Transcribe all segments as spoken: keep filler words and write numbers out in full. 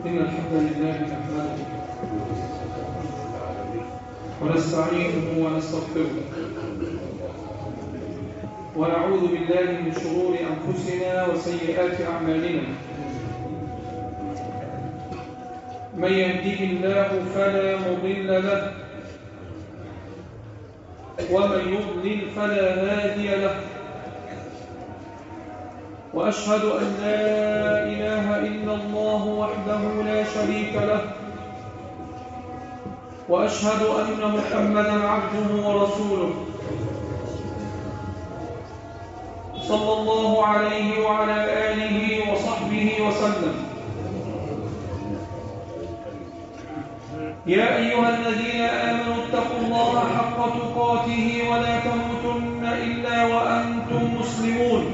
إن الحمد لله نحمده ونستعينه ونستغفره ونعوذ بالله من شرور أنفسنا وسيئات أعمالنا. من يهده الله فلا مضل له ومن يضلل فلا هادي له، وأشهد أن لا إله إلا الله وحده لا شريك له، وأشهد أن محمدًا عبده ورسوله صلى الله عليه وعلى آله وصحبه وسلم. يا أيها الذين آمنوا اتقوا الله حق تقاته ولا تموتن إلا وأنتم مسلمون.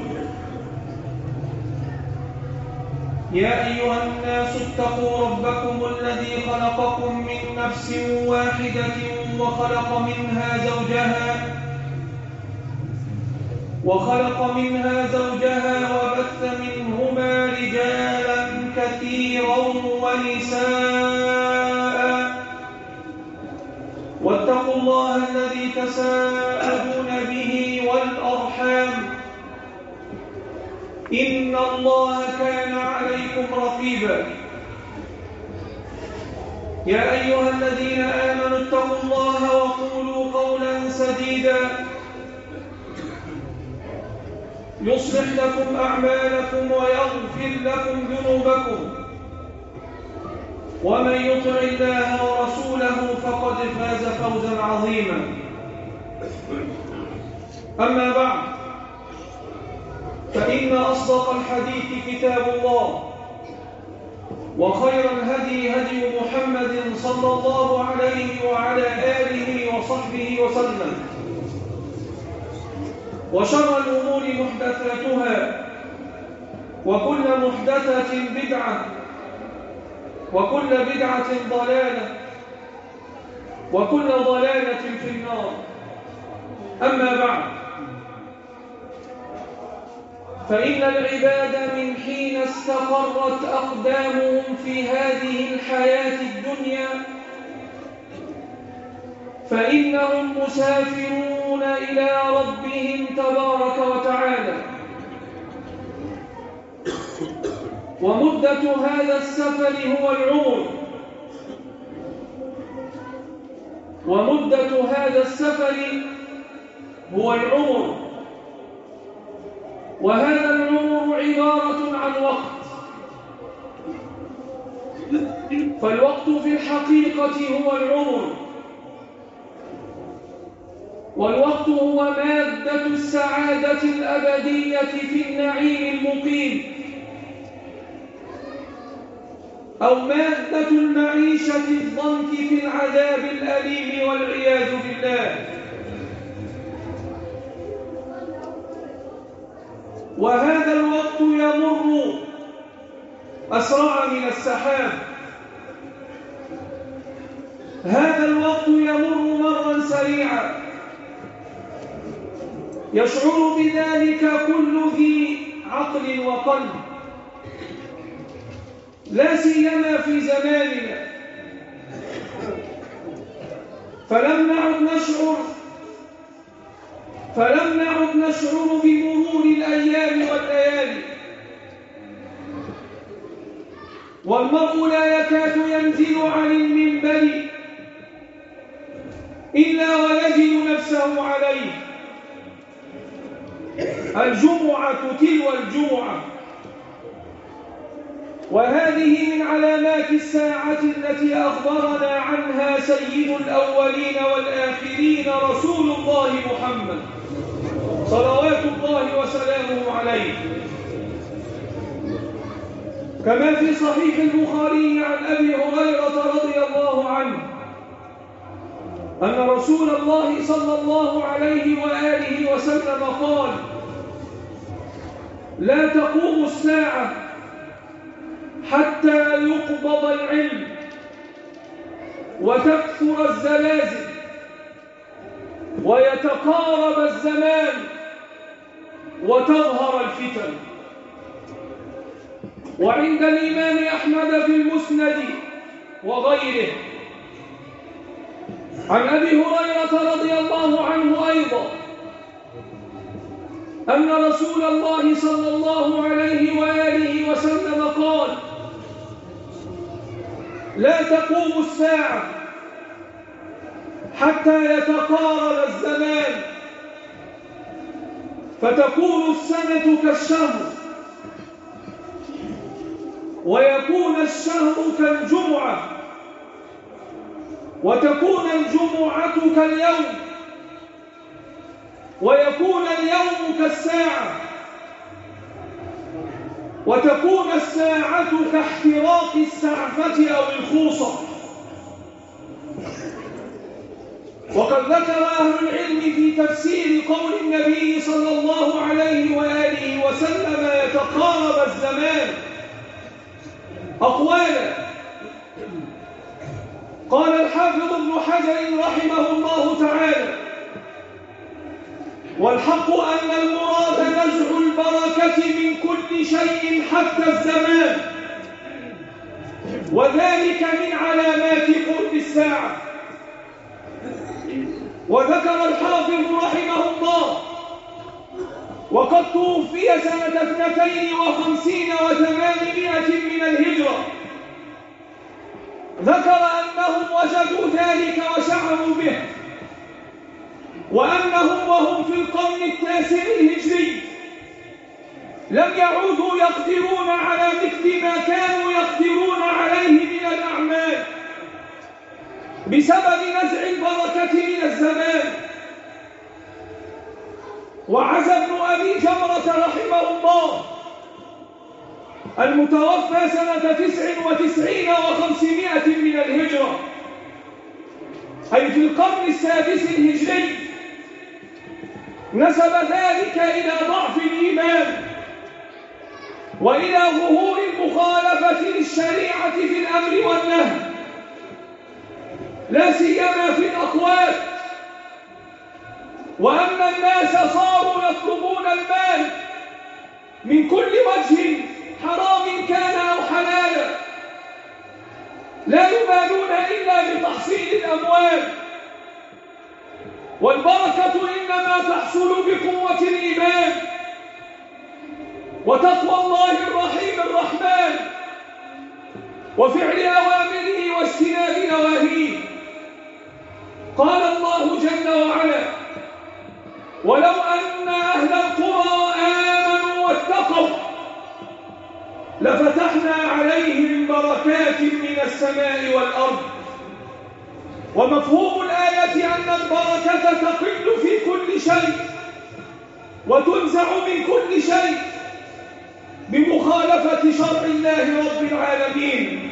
يا أيها الناس اتقوا ربكم الذي خلقكم من نفس واحدة وخلق منها زوجها وخلق منها زوجها وبث منهما رجالا كثيرا ونساء، واتقوا الله الذي تساءلون به والأرحام إن الله كان عليكم رقيبا. يا أيها الذين آمنوا اتقوا الله وقولوا قولا سديدا يصلح لكم أعمالكم ويغفر لكم ذنوبكم، ومن يطع الله ورسوله فقد فاز فوزا عظيما. أما بعد، فإن أصدق الحديث كتاب الله، وخير الهدي هدي محمد صلى الله عليه وعلى آله وصحبه وسلم، وشر الأمور محدثاتها، وكل محدثة بدعة، وكل بدعة ضلالة، وكل ضلالة في النار. أما بعد، فإن العباد من حين استقرت أقدامهم في هذه الحياة الدنيا فإنهم مسافرون إلى ربهم تبارك وتعالى، ومدة هذا السفر هو العمر ومدة هذا السفر هو العمر وهذا العمر عبارة عن وقت، فالوقت في الحقيقة هو العمر، والوقت هو مادة السعادة الأبدية في النعيم المقيم، أو مادة المعيشة الضنك في العذاب الأليم والعياذ بالله. وهذا الوقت يمر أسرع من السحاب، هذا الوقت يمر مرا سريعا، يشعر بذلك كل ذي عقل وقلب، لا سيما في زماننا، فلم نعد نشعر فلم نعد نشعر بمرور الأيام والليالي، والمرء لا يكاد ينزل عن المنبر إلا ويجد نفسه عليه. الجمعة تلو الجمعة، وهذه من علامات الساعة التي أخبرنا عنها سيد الأولين والآخرين رسول الله محمد صلوات الله وسلامه عليه، كما في صحيح البخاري عن أبي هريرة رضي الله عنه أن رسول الله صلى الله عليه وآله وسلم قال: لا تقوم الساعة حتى يقبض العلم وتكثر الزلازل ويتقارب الزمان وتظهر الفتن. وعند الإمام أحمد في المسند وغيره عن أبي هريرة رضي الله عنه أيضا أن رسول الله صلى الله عليه وآله وسلم قال: لا تقوم الساعة حتى يتقارب الزمان فتكون السنة كالشهر ويكون الشهر كالجمعة وتكون الجمعة كاليوم ويكون اليوم كالساعة وتكون الساعة كاحتراق السعفة أو الخوصة. وقد ذكر أهل العلم في تفسير قول النبي صلى الله عليه وآله وسلم يتقارب الزمان أقوالا. قال الحافظ ابن حجر رحمه الله تعالى: والحق أن المراد نزع البركة من كل شيء حتى الزمان، وذلك من علامات قرب الساعة. وذكر الحافظ رحمه الله: وقد توفي سنة اثنتين وخمسين وثمانمائة من الهجرة. ذكر أنهم وجدوا ذلك وشعروا به، وأنهم وهم في القرن التاسع الهجري لم يعودوا يقدرون على مثل ما كانوا يقدرون عليه من الأعمال بسبب نزع البركة من الزمان. وعزى ابن أبي جمرة رحمه الله المتوفى سنة تسع وتسعين وخمسمائة من الهجرة، أي في القرن السادس الهجري، نسب ذلك إلى ضعف الإيمان وإلى ظهور المخالفة للشريعة في الأمر والنهي، لا سيما في الأقوال، وأن الناس صاروا يطلبون المال من كل وجه حرام كان أو حلالا، لا يبالون إلا بتحصيل الأموال. والبركة إنما تحصل بقوة الإيمان وتقوى الله الرحيم الرحمن وفعل أوامره واجتناب نواهيه. قال الله جل وعلا: ولو أن أهل القرى آمنوا واتقوا لفتحنا عليهم بركات من السماء والأرض. ومفهوم الآية أن البركة تقل في كل شيء وتنزع من كل شيء بمخالفة شرع الله رب العالمين.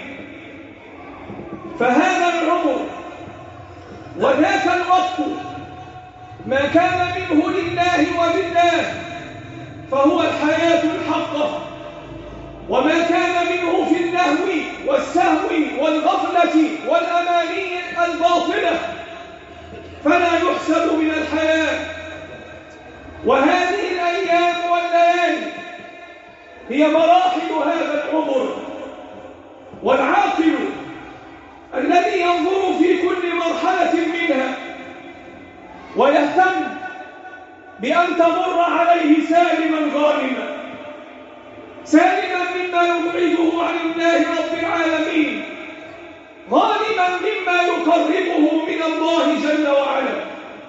فهذا العمر وذاك الوقت ما كان منه لله وبالله فهو الحياة الحقة، وما كان منه في اللهو والسهو والغفلة والأماني الباطلة فلا يحسب من الحياة. وهذه الأيام والليالي هي مراحل هذا العمر، والعاقل الذي ينظر في كل مرحلة منها ويهتم بأن تمر عليه سالما غانما، سالما مما يبعده عن الله رب العالمين، غانما مما يقربه من الله جل وعلا.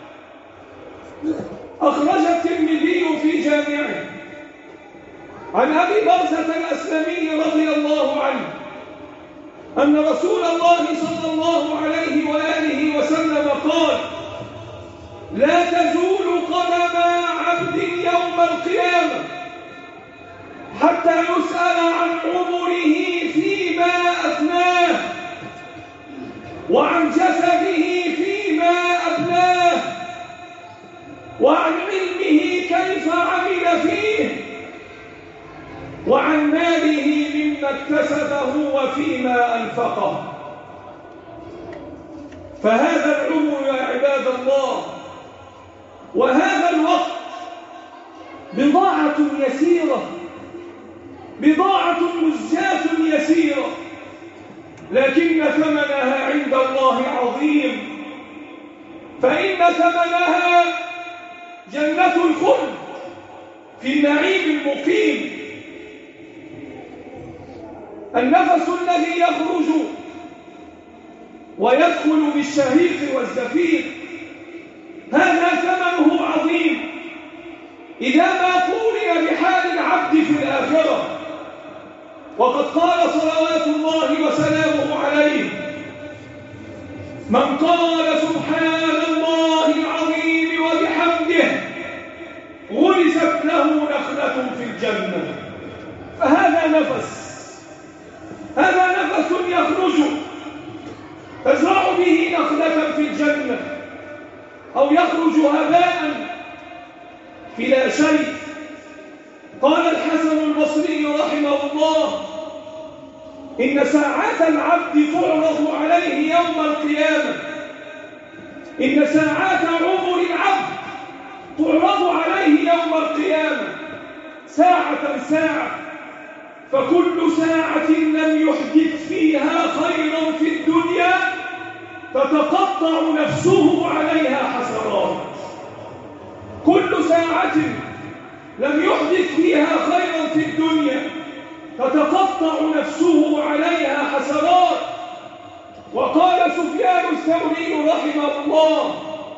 أخرج الترمذي في جامعه عن أبي برزة الأسلمي رضي الله عنه أن رسول الله صلى الله عليه وآله وسلم قال: لا تزول قدم عبد يوم القيامة حتى يسأل عن عمره فيما أفناه وعن جسده فيما أبلاه وعن علمه كيف عمل فيه وعن ماله مما اكتسبه وفيما أنفقه. فهذا العمر يا عباد الله وهذا الوقت بضاعة يسيرة بضاعة مزجاة يسيرة، لكن ثمنها عند الله عظيم، فإن ثمنها جنة الخلد في النعيم المقيم. النفس الذي يخرج ويدخل بالشهيق والزفير هذا ثمنه عظيم إذا ما قورن بحال العبد في الآخرة. وقد قال صلوات الله وسلامه عليه: من قال سبحان الله العظيم وبحمده غرست له نخلة في الجنة. فهذا نفس، هذا نفس يخرج تزرع به نخلة في الجنة، أو يخرج هباء في لا شيء. قال الحسن البصري رحمه الله: إن ساعات العبد تعرض عليه يوم القيامة، إن ساعات عمر العبد تعرض عليه يوم القيامة ساعة ساعة، فكل ساعة لم يحدث فيها خيرا في الدنيا تتقطع نفسه عليها حسرات. كل ساعة لم يحدث فيها خيرا في الدنيا تتقطع نفسه عليها حسرات. وقال سفيان الثوري رحمه الله: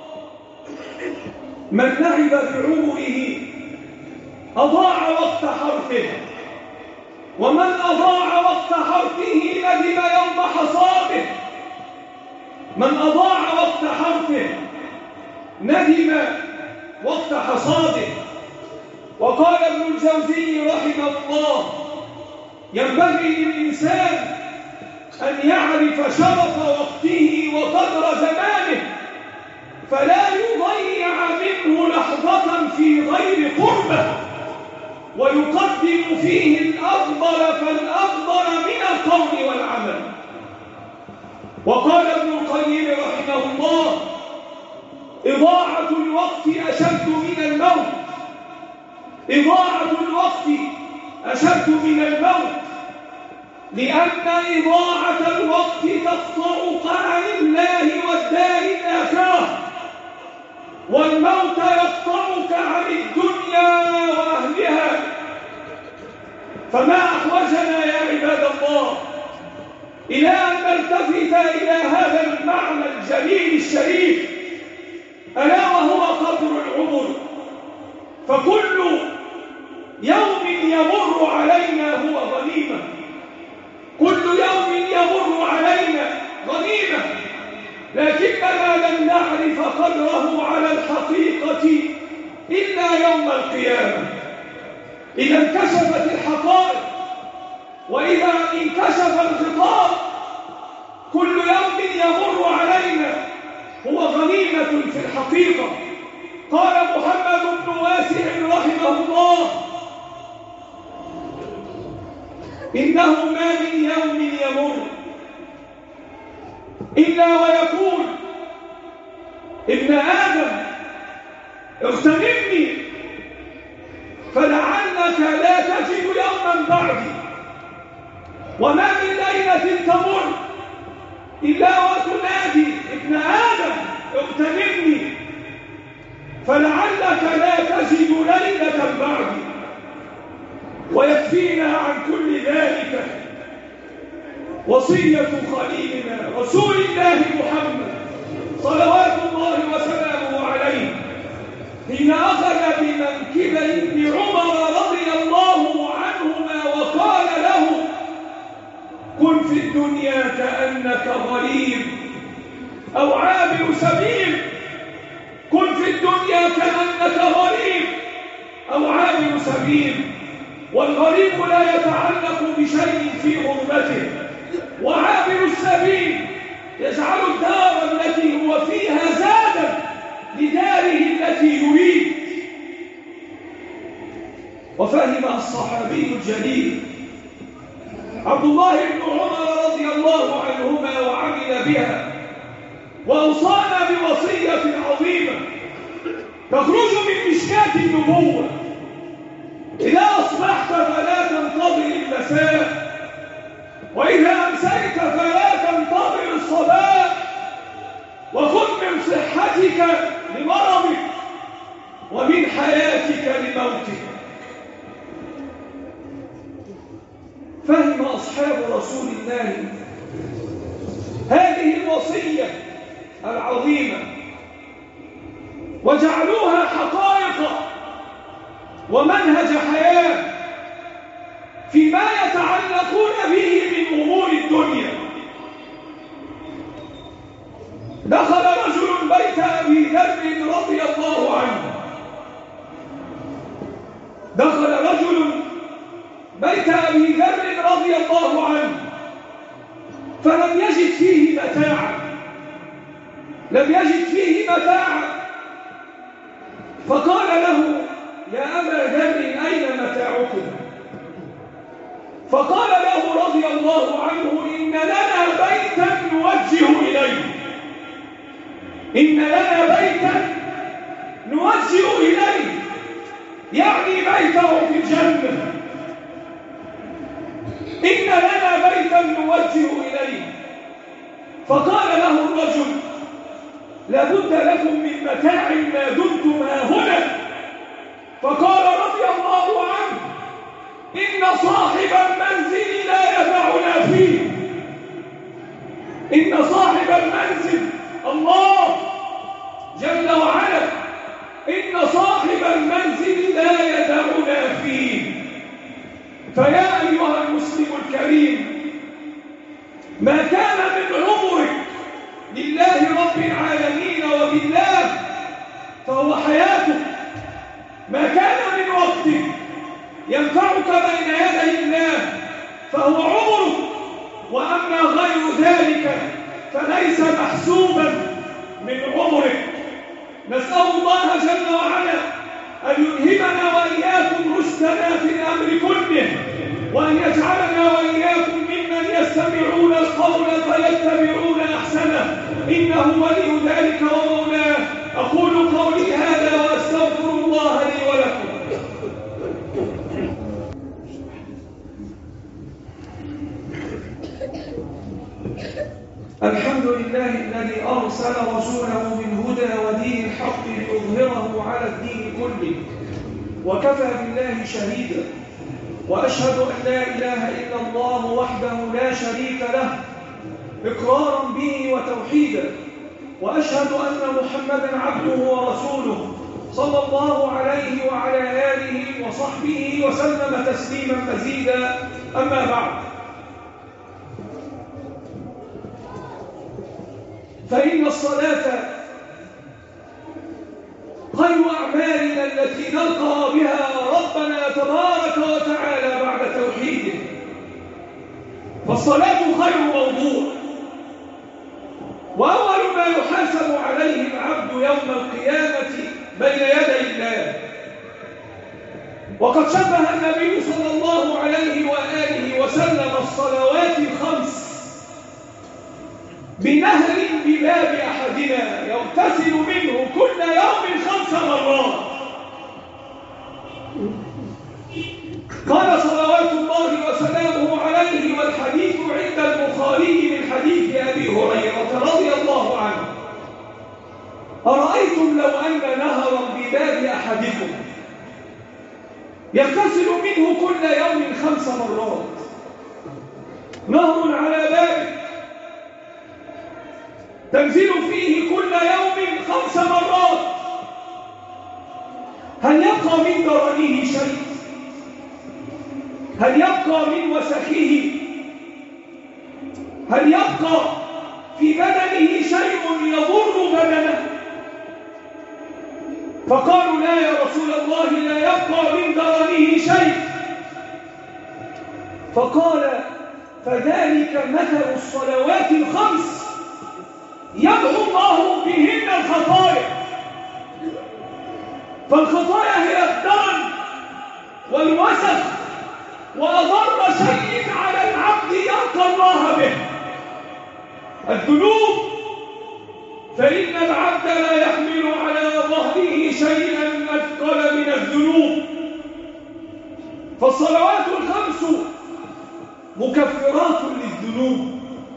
من لعب بعمره أضاع وقت حرثه، ومن أضاع وقت حرثه ندم يوم حصاده. من أضاع وقت حرثه ندم وقت حصاده. وقال ابن الجوزي رحمه الله: ينبغي للإنسان أن يعرف شرف وقته وقدر زمانه، فلا يضيع منه لحظة في غير قربه، ويقدم فيه الأفضل فالأفضل من القول والعمل. وقال ابن القيم رحمه الله: إضاعة الوقت أشد من الموت، إضاعة الوقت أشد من الموت، لأن إضاعة الوقت تقطعك عن الله والدار الآخرة، والموت يقطعك عن الدنيا وأهلها. فما أحوجنا يا عباد الله إلى أن نلتفت إلى هذا المعنى الجليل الشريف، ألا وهو قدر العمر. فكل يوم يمر علينا هو غنيمة، كل يوم يمر علينا غنيمة، لكننا لم نعرف قدره على الحقيقة إلا يوم القيامة، إذا انكشفت الحقائق وإذا انكشف الغطاء. كل يوم يمر علينا هو غنيمة في الحقيقة. قال محمد بن واسع رحمه الله: إنه ما من يوم يمر إلا ويقول ابن آدم اغتنمني، فلعلك لا تجد يوما بعدي. وما من ليلة تمر إلا وتنادي ابن آدم اغتنمني، فلعلك لا تجد ليلة بعدي. ويكفينا عن كل ذلك وصية خليلنا رسول الله محمد صلوات الله وسلامه عليه، حين أخذ بمنكب ابن عمر رضي الله عنهما وقال له: كن في الدنيا كأنك غريب أو عابر سبيل، كن في الدنيا كأنك غريب أو عابر سبيل. والغريب لا يتعلق بشيء في غربته، وعابر السبيل يجعل الدار التي هو فيها زادا لداره التي يريد. وفهم الصحابي الجليل عبد الله بن عمر رضي الله عنهما وعمل بها، وأوصانا بوصية عظيمة تخرج من مشكاة النبوة: إذا أصبحت فلا تنتظر تنتظر المساء، وإذا أمسيت فلا تنتظر الصباح، وخذ من صحتك لمرضك ومن حياتك لموتك. فهم أصحاب رسول الله هذه الوصية العظيمة وجعلوها حقائق ومنهج حياة فيما يتعلقون به من أمور الدنيا. دخل رجل بيت أبي ذر رضي الله عنه دخل رجل بيت أبي ذر رضي الله عنه فلم يجد فيه متاعا لم يجد فيه متاعا فقال له: يا أبا ذر، أين متاعكم؟ فقال له رضي الله عنه: إن لنا بيتا نوجه إليه إن لنا بيتا نوجه إليه يعني بيته في الجنة. إن لنا بيتا نوجه إليه. فقال له الرجل: لابد لكم من متاع ما دمتم هاهنا. فقال رضي الله عنه: إن صاحب المنزل لا يدعنا فيه. إن صاحب المنزل الله جل وعلا، إن صاحب المنزل لا يدعنا فيه. فيا أيها المسلم الكريم، ما كان من عمرك لله رب العالمين وبالله فهو حياتك. ما كان من وقتك ينفعك بين يدي الله فهو عمرك، وأما غير ذلك فليس محسوبا من عمرك. نسأل الله جل وعلا أن يلهمنا وإياكم رشدنا في الأمر كله، وأن يجعلنا وإياكم ممن يستمعون القول فيتبعون أحسنه، إنه ولي ذلك ومولاه. أقول قولي هذا وأستغفر الله لي ولكم. الحمد لله الذي أرسل رسوله بالهدى ودين الحق ليظهره على الدين كله، وكفى بالله شهيدا، وأشهد أن لا إله إلا الله وحده لا شريك له إقرارا به وتوحيدا، وأشهد أن محمدا عبده ورسوله صلى الله عليه وعلى آله وصحبه وسلم تسليما مزيدا. أما بعد، فإن الصلاة خير أعمالنا التي نلقى بها ربنا تبارك وتعالى بعد توحيده. فالصلاة خير موضوع، وأول ما يحاسب عليه العبد يوم القيامة بين يدي الله. وقد شبه النبي صلى الله عليه وآله وسلم الصلوات الخمس بنهر بباب أحدنا يغتسل منه كل يوم خمس مرات. قال صلوات الله وسلامه عليه، والحديث عند البخاري من حديث أبي هريرة رضي الله عنه: أرأيتم لو أن نهرا بباب أحدكم يغتسل منه كل يوم خمس مرات، نهر على بابك تنزل فيه كل يوم خمس مرات، هل يبقى من درنه شيء؟ هل يبقى من وسخه؟ هل يبقى في بدنه شيء يضر بدنه؟ فقالوا: لا يا رسول الله، لا يبقى من درنه شيء. فقال: فذلك مثل الصلوات الخمس يمحو الله بهن الخطايا. فالخطايا هي الدرن والوسخ وأضر شيء على العبد يلقى الله به، الذنوب. فإن العبد لا يحمل على ظهره شيئا أثقل من الذنوب. فالصلوات الخمس مكفرات للذنوب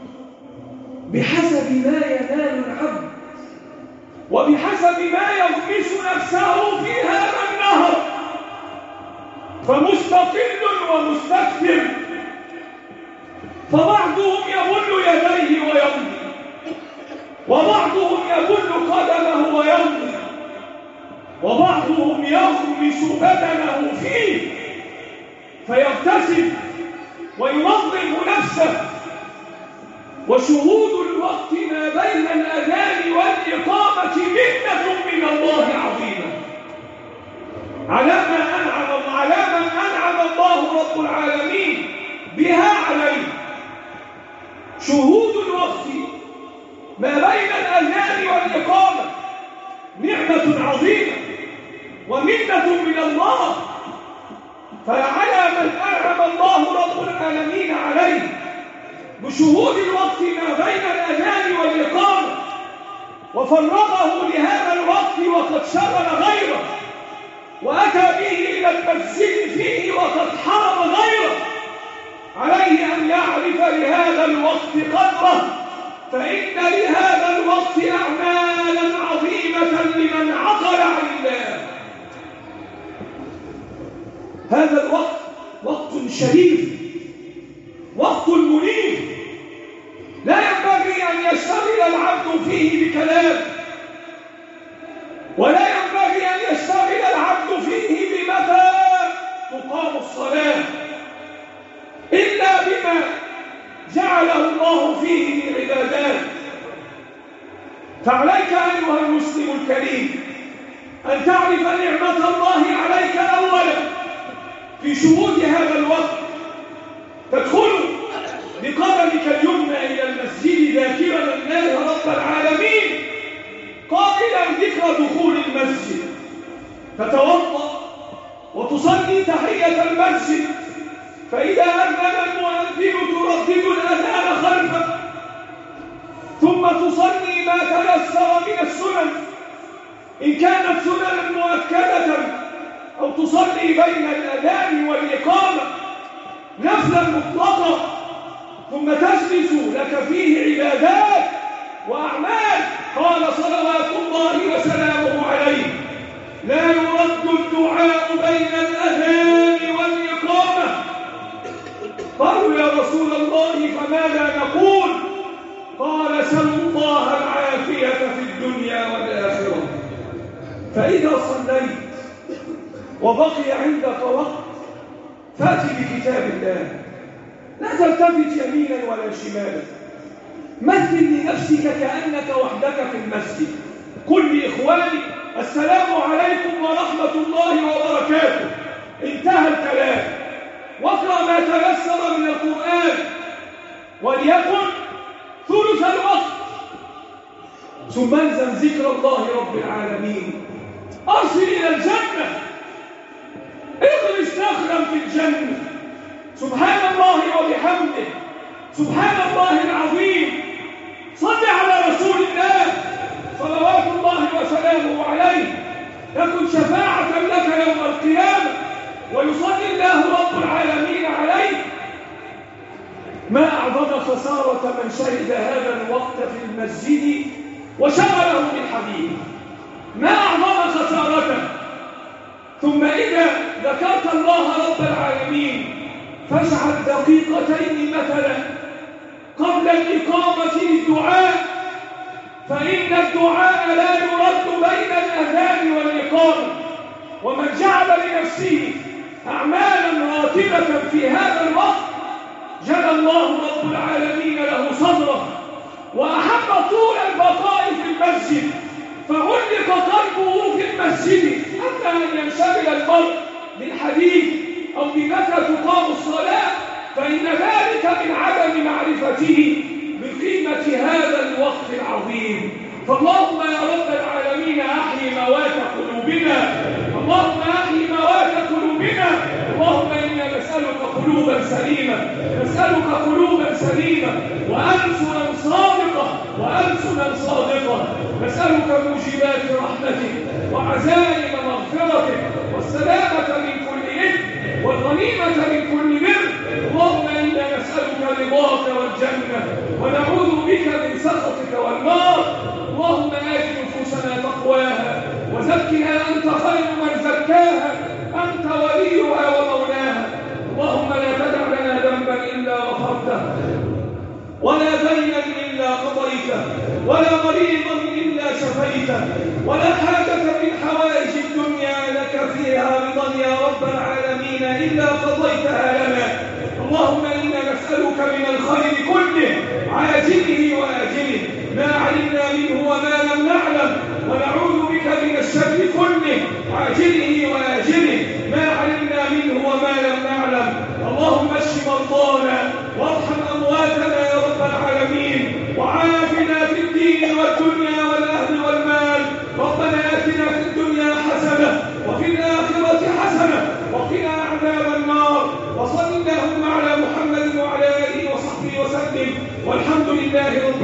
بحسب ما ينال العبد وبحسب ما يغمس نفسه في هذا النهر، فمستقل ومستكثر، فبعضهم يبل يديه ويمضي، وبعضهم يبل قدمه ويمضي، وبعضهم يغمس بدنه فيه فيغتسل وينظم نفسه. وشهود الوقت ما بين الأذان والإقامة منة من الله عظيمة على ما أنعم على من أنعم الله رب العالمين بها عليه. شهود الوقت ما بين الأذان والإقامة نعمة عظيمة ومنة من الله، فعلى من أنعم الله رب العالمين عليه بشهود الوقت ما بين الأذان والإقامة وفرغه لهذا الوقت وقد شغل غيره وأتى به إلى المسجد فيه وقد حرم غيره، عليه أن يعرف لهذا الوقت قدره، فإن لهذا الوقت أعمالا عظيمة لمن عقل عن الله. هذا الوقت وقت شريف، وقت منيب، لا ينبغي أن يشتغل العبد فيه بكلام، ولا ينبغي أن يشتغل العبد فيه بمتى تقام الصلاة، إلا بما جعله الله فيه من عبادات. فعليك أيها المسلم الكريم أن تعرف نعمة الله عليك أولا في شهود هذا الوقت. تدخل بقدمك اليمنى إلى المسجد ذاكرا الله رب العالمين قائلا ذكر دخول المسجد، تتوضأ وتصلي تحية المسجد، فإذا أذن المؤذن تردد الأذان خلفه، ثم تصلي ما تيسر من السنن إن كانت سننا مؤكدة، أو تصلي بين الأذان والإقامة نفلا مطلقا، ثم تجلس لك فيه عبادات وأعمال. قال صلوات الله وسلامه عليه: لا يرد الدعاء بين الأذان والإقامة. قالوا: يا رسول الله فماذا نقول؟ قال: سلوا الله العافية في الدنيا والآخرة. فإذا صليت وبقي عندك وقت فأت بكتاب الله، لا تلتفت يمينا ولا شمالا، مثل لنفسك كأنك وحدك في المسجد، قل لإخوانك: السلام عليكم ورحمة الله وبركاته، انتهى الكلام. واقرأ ما تيسر من القرآن، وليكن ثلث الوقت، ثم انزل ذكر الله رب العالمين، أرسل إلى الجنة، اغرس نخلا في الجنة، سبحان الله وبحمده، سبحان الله العظيم. صل على رسول الله صلوات الله وسلامه عليه، تكن شفاعة لك يوم القيامة، ويصلي الله رب العالمين عليك. ما أعظم خسارة من شهد هذا الوقت في المسجد وشغله بالحديث، ما أعظم خسارته. ثم إذا ذكرت الله رب العالمين فاجعل دقيقتين مثلا قبل الإقامة للدعاء، فإن الدعاء لا يرد بين الأذان والإقامة. ومن جعل لنفسه أعمالا راتبة في هذا الوقت جعل الله رب العالمين له صدره وأحب طول البقاء في المسجد، فعلق قلبه في المسجد حتى أن ينشغل المرء بالحديث أو بمتى تقام الصلاة، فإن ذلك من عدم معرفته بقيمة هذا الوقت العظيم. فاللهم يا رب العالمين أحيي موات قلوبنا، اللهم أحيي موات قلوبنا. اللهم إنا نسألك قلوبا سليمة، نسألك قلوبا سليمة وألسنا صادقة وألسنا صادقة، نسألك موجبات رحمتك وعزائم مغفرتك والسلامة من كل إثم والغنيمة من كل بر. اللهم إنا نسألك ونعوذ بك من سخطك والنار. اللهم آت نفوسنا تقواها وزكها أنت خير من زكاها، أنت وليها ومولاها. اللهم لا تدع لنا ذنبا إلا غفرته، ولا دينا إلا قضيته، ولا مريضا إلا شفيته، ولا حاجة من حوائج الدنيا لك فيها رضا يا رب العالمين إلا قضيتها لنا. اللهم إنا نسألك من الخير كله عاجله وآجله ما علمنا منه وما لم نعلم، ونعوذ بك من الشر كله عاجله وآجله ما علمنا منه وما لم نعلم. اللهم اشف مرضانا وارحم أمواتنا يا رب العالمين، وعافنا في الدين والدنيا والأهل والمال. ربنا آتنا في الدنيا حسنة وفي الآخرة حسنة وقنا عذاب النار. وصل اللهم على محمد وعلى آله وصحبه وسلم، والحمد لله رب